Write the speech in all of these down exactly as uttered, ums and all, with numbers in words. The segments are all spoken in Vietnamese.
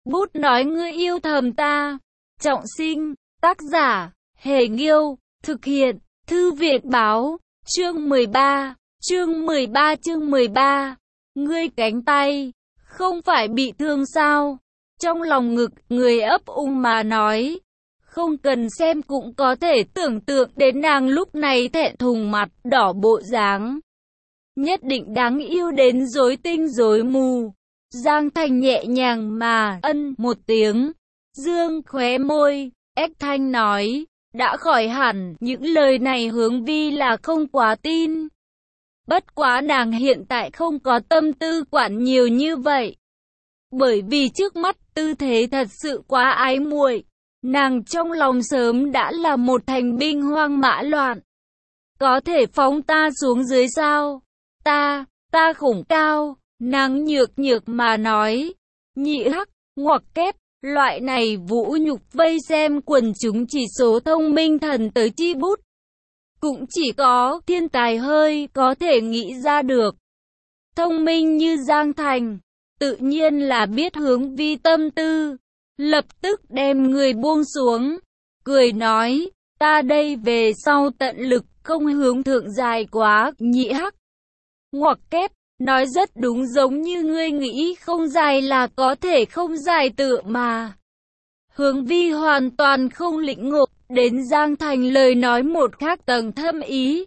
Bút nói ngươi yêu thầm ta. Trọng sinh, tác giả, Hề Nghiêu, thực hiện, Thư viện Báo, chương mười ba, chương mười ba chương mười ba. Ngươi cánh tay, không phải bị thương sao? Trong lòng ngực, người ấp úng mà nói. Không cần xem cũng có thể tưởng tượng đến nàng lúc này thẹn thùng mặt đỏ bộ dáng. Nhất định đáng yêu đến rối tinh rối mù. Giang Thành nhẹ nhàng mà ân một tiếng, dương khóe môi, ếch thanh nói, đã khỏi hẳn. Những lời này Hướng Vi là không quá tin. Bất quá nàng hiện tại không có tâm tư quản nhiều như vậy. Bởi vì trước mắt tư thế thật sự quá ái muội. Nàng trong lòng sớm đã là một thành binh hoang mã loạn. Có thể phóng ta xuống dưới sao? Ta, ta khủng cao. Nàng nhược nhược mà nói. Nhị hắc, ngoặc kép, loại này vũ nhục vây xem quần chúng chỉ số thông minh thần tới chi bút. Cũng chỉ có thiên tài hơi có thể nghĩ ra được. Thông minh như Giang Thành, tự nhiên là biết Hướng Vi tâm tư. Lập tức đem người buông xuống, cười nói, ta đây về sau tận lực không hướng thượng dài quá. Nhị hắc, ngoặc kép, nói rất đúng, giống như ngươi nghĩ không dài là có thể không dài tựa mà. Hướng Vi hoàn toàn không lĩnh ngộ đến Giang Thành lời nói một khác tầng thâm ý.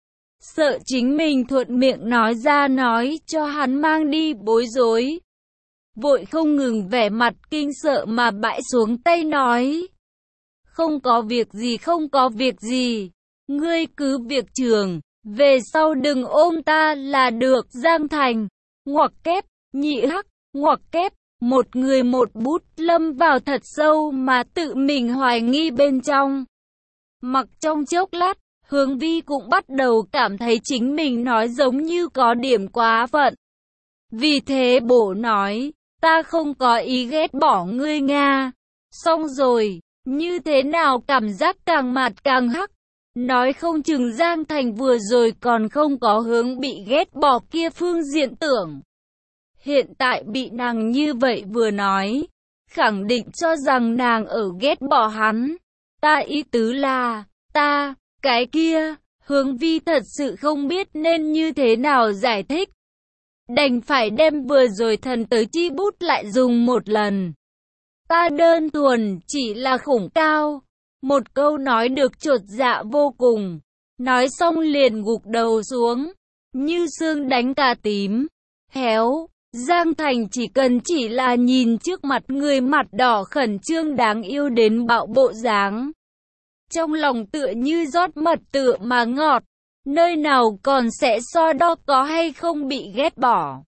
Sợ chính mình thuận miệng nói ra nói cho hắn mang đi bối rối. Vội không ngừng vẻ mặt kinh sợ mà bãi xuống tay nói. Không có việc gì, không có việc gì. Ngươi cứ việc trường, về sau đừng ôm ta là được. Giang Thành, ngoặc kép, nhị hắc, ngoặc kép, một người một bút lâm vào thật sâu mà tự mình hoài nghi bên trong. Mặc trong chốc lát, Hướng Vi cũng bắt đầu cảm thấy chính mình nói giống như có điểm quá phận. Vì thế bổ nói, ta không có ý ghét bỏ ngươi Nga. Xong rồi, như thế nào cảm giác càng mạt càng hắc. Nói không chừng Giang Thành vừa rồi còn không có hướng bị ghét bỏ kia phương diện tưởng. Hiện tại bị nàng như vậy vừa nói, khẳng định cho rằng nàng ở ghét bỏ hắn. Ta ý tứ là, ta, cái kia, Hướng Vi thật sự không biết nên như thế nào giải thích. Đành phải đem vừa rồi thần tới chi bút lại dùng một lần. Ta đơn thuần chỉ là khủng cao. Một câu nói được chột dạ vô cùng. Nói xong liền gục đầu xuống. Như xương đánh cà tím. Héo, Giang Thành chỉ cần chỉ là nhìn trước mặt người mặt đỏ khẩn trương đáng yêu đến bạo bộ dáng. Trong lòng tựa như rót mật tựa mà ngọt. Nơi nào còn sẽ so đo có hay không bị ghét bỏ.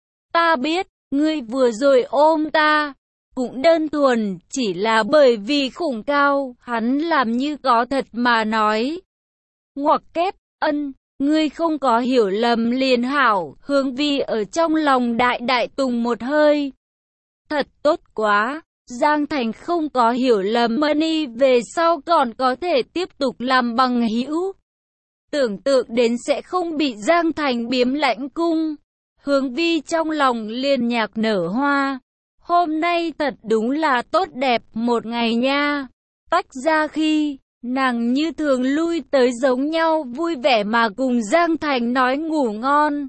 Ta biết, ngươi vừa rồi ôm ta, cũng đơn thuần, chỉ là bởi vì khủng cao, hắn làm như có thật mà nói. Ngoặc kép, ân, ngươi không có hiểu lầm liền hảo. Hướng Vi ở trong lòng đại đại tùng một hơi. Thật tốt quá, Giang Thành không có hiểu lầm Money về sau còn có thể tiếp tục làm bằng hữu. Tưởng tượng đến sẽ không bị Giang Thành biếm lãnh cung. Hướng Vi trong lòng liền nhạc nở hoa. Hôm nay thật đúng là tốt đẹp một ngày nha. Tách ra khi, nàng như thường lui tới giống nhau vui vẻ mà cùng Giang Thành nói ngủ ngon.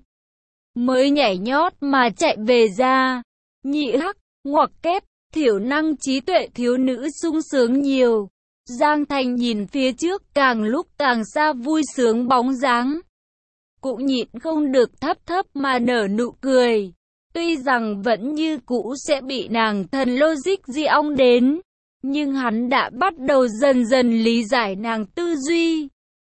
Mới nhảy nhót mà chạy về ra. Nhị hắc, ngoặc kép, thiểu năng trí tuệ thiếu nữ sung sướng nhiều. Giang Thành nhìn phía trước càng lúc càng xa vui sướng bóng dáng. Cũng nhịn không được thấp thấp mà nở nụ cười. Tuy rằng vẫn như cũ sẽ bị nàng thần logic di ong đến. Nhưng hắn đã bắt đầu dần dần lý giải nàng tư duy.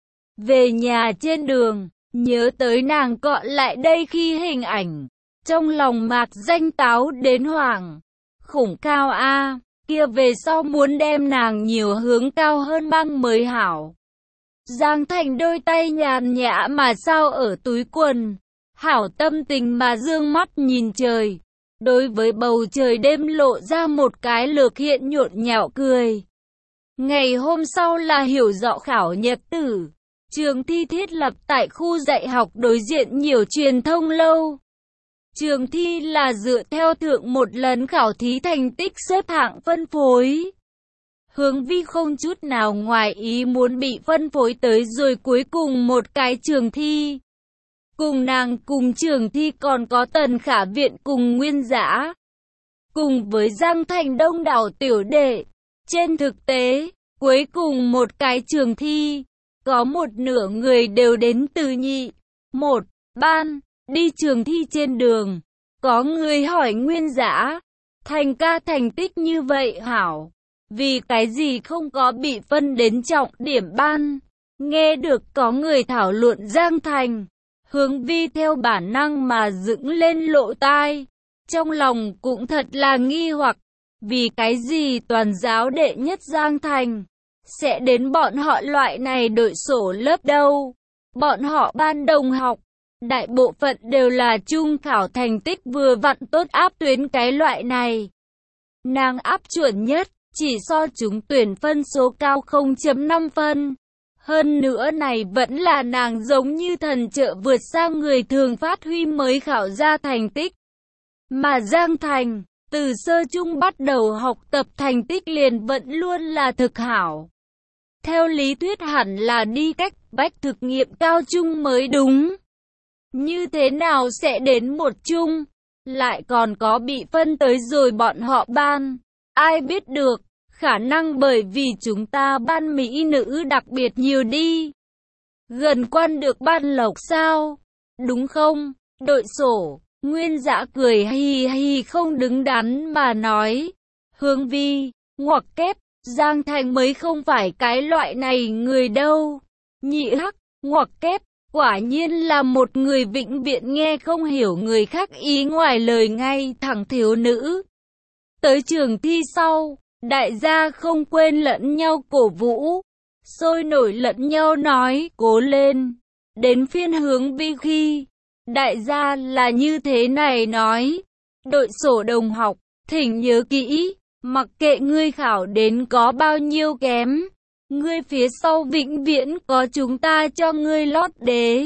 Về nhà trên đường, nhớ tới nàng gọi lại đây khi hình ảnh. Trong lòng mạc danh táo đến hoảng. Khủng cao a, kia về sau muốn đem nàng nhiều hướng cao hơn băng mới hảo. Giang Thành đôi tay nhàn nhã mà sao ở túi quần. Hảo tâm tình mà dương mắt nhìn trời. Đối với bầu trời đêm lộ ra một cái lược hiện nhộn nhạo cười. Ngày hôm sau là hiểu rõ khảo nhật tử. Trường thi thiết lập tại khu dạy học đối diện nhiều truyền thông lâu. Trường thi là dựa theo thượng một lần khảo thí thành tích xếp hạng phân phối. Hướng Vi không chút nào ngoài ý muốn bị phân phối tới rồi cuối cùng một cái trường thi. Cùng nàng cùng trường thi còn có Tần Khả Viện cùng Nguyên Dã. Cùng với Giang Thành đông đảo tiểu đệ. Trên thực tế, cuối cùng một cái trường thi, có một nửa người đều đến từ nhị, một, ban. Đi trường thi trên đường, có người hỏi Nguyên Dã, Thành ca thành tích như vậy hảo, vì cái gì không có bị phân đến trọng điểm ban? Nghe được có người thảo luận Giang Thành, Hướng Vi theo bản năng mà dựng lên lỗ tai, trong lòng cũng thật là nghi hoặc, vì cái gì toàn giáo đệ nhất Giang Thành sẽ đến bọn họ loại này đội sổ lớp đâu? Bọn họ ban đồng học đại bộ phận đều là trung khảo thành tích vừa vặn tốt áp tuyến cái loại này. Nàng áp chuẩn nhất, chỉ so chúng tuyển phân số cao không chấm năm phân. Hơn nữa này vẫn là nàng giống như thần trợ vượt sang người thường phát huy mới khảo ra thành tích. Mà Giang Thành, từ sơ trung bắt đầu học tập thành tích liền vẫn luôn là thực hảo. Theo lý thuyết hẳn là đi cách bách thực nghiệm cao trung mới đúng. Như thế nào sẽ đến một chung, lại còn có bị phân tới rồi bọn họ ban, ai biết được, khả năng bởi vì chúng ta ban mỹ nữ đặc biệt nhiều đi. Gần quan được ban lộc sao, đúng không? Đội sổ, Nguyên Dã cười hì hì không đứng đắn mà nói, Hướng Vi, ngoặc kép, Giang Thành mới không phải cái loại này người đâu. Nhị hắc, ngoặc kép. Quả nhiên là một người vĩnh viễn nghe không hiểu người khác ý ngoài lời ngay thẳng thiếu nữ. Tới trường thi sau, đại gia không quên lẫn nhau cổ vũ, sôi nổi lẫn nhau nói cố lên. Đến phiên Hướng Vi khi, đại gia là như thế này nói, đội sổ đồng học, thỉnh nhớ kỹ, mặc kệ ngươi khảo đến có bao nhiêu kém. Ngươi phía sau vĩnh viễn có chúng ta cho ngươi lót đế.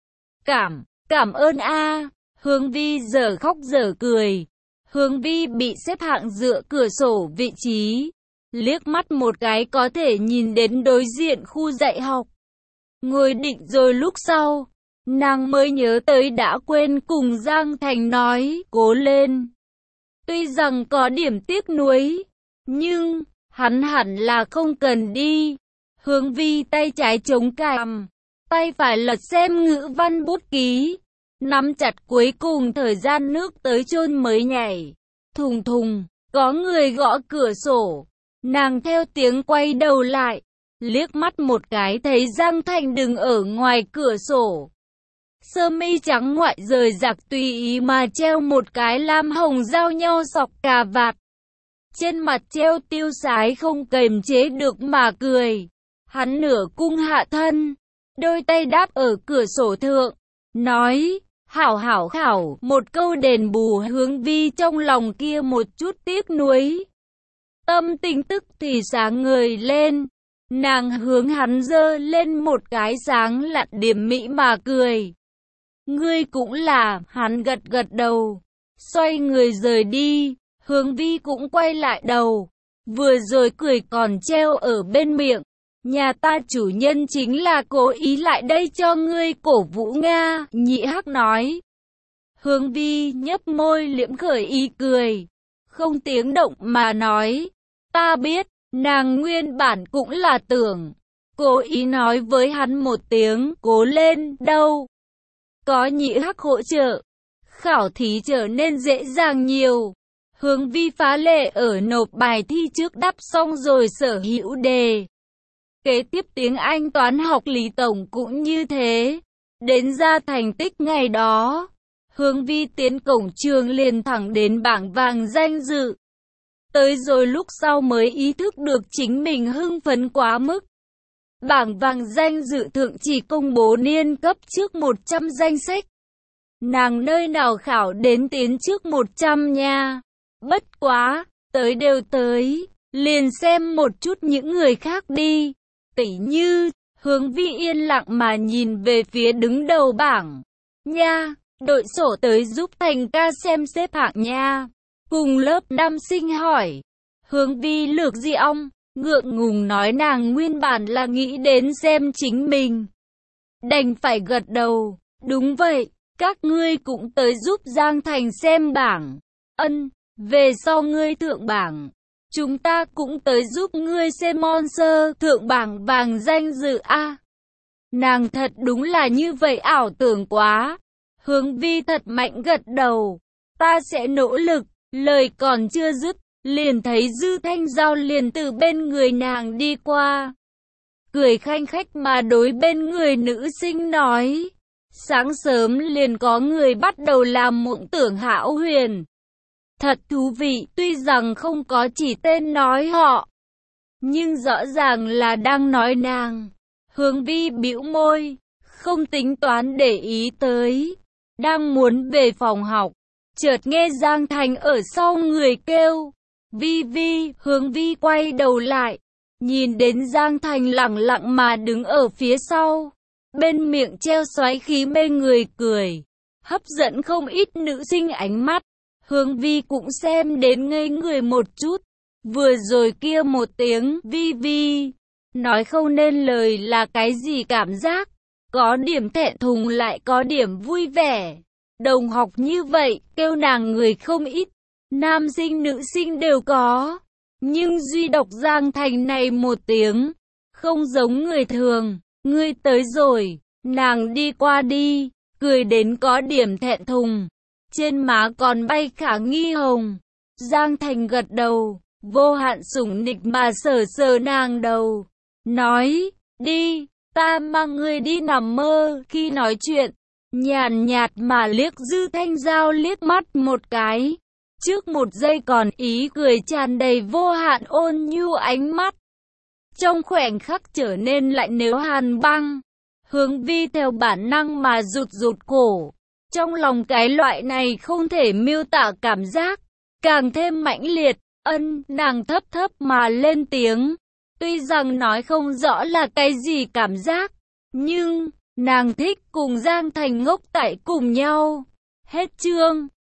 Cảm, cảm ơn a. Hướng Vi giờ khóc giờ cười. Hướng Vi bị xếp hạng dựa cửa sổ vị trí. Liếc mắt một cái có thể nhìn đến đối diện khu dạy học. Ngồi định rồi lúc sau, nàng mới nhớ tới đã quên cùng Giang Thành nói cố lên. Tuy rằng có điểm tiếc nuối, nhưng hắn hẳn là không cần đi. Hướng Vi tay trái chống cằm, tay phải lật xem ngữ văn bút ký, nắm chặt cuối cùng thời gian nước tới chôn mới nhảy. Thùng thùng, có người gõ cửa sổ, nàng theo tiếng quay đầu lại, liếc mắt một cái thấy Giang Thành đứng ở ngoài cửa sổ. Sơ mi trắng ngoại rời giặc tùy ý mà treo một cái lam hồng giao nhau sọc cà vạt. Trên mặt treo tiêu sái không kềm chế được mà cười. Hắn nửa cung hạ thân, đôi tay đáp ở cửa sổ thượng, nói, hảo hảo khảo, một câu đền bù Hướng Vi trong lòng kia một chút tiếc nuối. Tâm tình tức thì sáng ngời lên, nàng hướng hắn giơ lên một cái sáng lặn điểm mỹ mà cười. Ngươi cũng là, hắn gật gật đầu, xoay người rời đi, Hướng Vi cũng quay lại đầu, vừa rồi cười còn treo ở bên miệng. Nhà ta chủ nhân chính là cố ý lại đây cho ngươi cổ vũ Nga, nhị hắc nói. Hướng Vi nhấp môi liễm khởi ý cười, không tiếng động mà nói, ta biết, nàng nguyên bản cũng là tưởng, cố ý nói với hắn một tiếng, cố lên, đâu. Có nhị hắc hỗ trợ, khảo thí trở nên dễ dàng nhiều. Hướng Vi phá lệ ở nộp bài thi trước đáp xong rồi sở hữu đề. Kế tiếp tiếng Anh toán học lý tổng cũng như thế. Đến ra thành tích ngày đó, Hướng Vi tiến cổng trường liền thẳng đến bảng vàng danh dự. Tới rồi lúc sau mới ý thức được chính mình hưng phấn quá mức. Bảng vàng danh dự thượng chỉ công bố niên cấp trước một trăm danh sách. Nàng nơi nào khảo đến tiến trước một trăm nha. Bất quá, tới đều tới, liền xem một chút những người khác đi. Tỉ như, Hướng Vi yên lặng mà nhìn về phía đứng đầu bảng. Nha, đội sổ tới giúp Thành ca xem xếp hạng nha. Cùng lớp nam sinh hỏi. Hướng Vi lược gì ong, ngượng ngùng nói nàng nguyên bản là nghĩ đến xem chính mình. Đành phải gật đầu. Đúng vậy, các ngươi cũng tới giúp Giang Thành xem bảng. Ân, về sau ngươi thượng bảng. Chúng ta cũng tới giúp ngươi xem Monster thượng bảng vàng danh dự a. Nàng thật đúng là như vậy, ảo tưởng quá. Hướng Vi thật mạnh gật đầu. Ta sẽ nỗ lực. Lời còn chưa dứt, liền thấy Dư Thanh Giao liền từ bên người nàng đi qua. Cười khanh khách mà đối bên người nữ sinh nói. Sáng sớm liền có người bắt đầu làm mộng tưởng hão huyền. Thật thú vị, tuy rằng không có chỉ tên nói họ, nhưng rõ ràng là đang nói nàng. Hướng Vi bĩu môi, không tính toán để ý tới. Đang muốn về phòng học, chợt nghe Giang Thành ở sau người kêu. Vi Vi, Hướng Vi quay đầu lại, nhìn đến Giang Thành lẳng lặng mà đứng ở phía sau. Bên miệng treo xoáy khí mê người cười, hấp dẫn không ít nữ sinh ánh mắt. Hướng Vi cũng xem đến ngây người một chút. Vừa rồi kia một tiếng Vi Vi, nói không nên lời là cái gì cảm giác. Có điểm thẹn thùng lại có điểm vui vẻ. Đồng học như vậy, kêu nàng người không ít. Nam sinh nữ sinh đều có. Nhưng duy độc Giang Thành này một tiếng, không giống người thường. Ngươi tới rồi, nàng đi qua đi, cười đến có điểm thẹn thùng. Trên má còn bay khả nghi hồng. Giang Thành gật đầu, vô hạn sủng nịch mà sờ sờ nàng đầu. Nói, đi, ta mang ngươi đi nằm mơ. Khi nói chuyện, nhàn nhạt mà liếc Dư Thanh Giao liếc mắt một cái. Trước một giây còn ý cười tràn đầy vô hạn ôn nhu ánh mắt. Trong khoảnh khắc trở nên lạnh nếu hàn băng. Hướng Vi theo bản năng mà rụt rụt cổ. Trong lòng cái loại này không thể miêu tả cảm giác, càng thêm mãnh liệt. Ân, nàng thấp thấp mà lên tiếng. Tuy rằng nói không rõ là cái gì cảm giác, nhưng nàng thích cùng Giang Thành ngốc tại cùng nhau. Hết chương.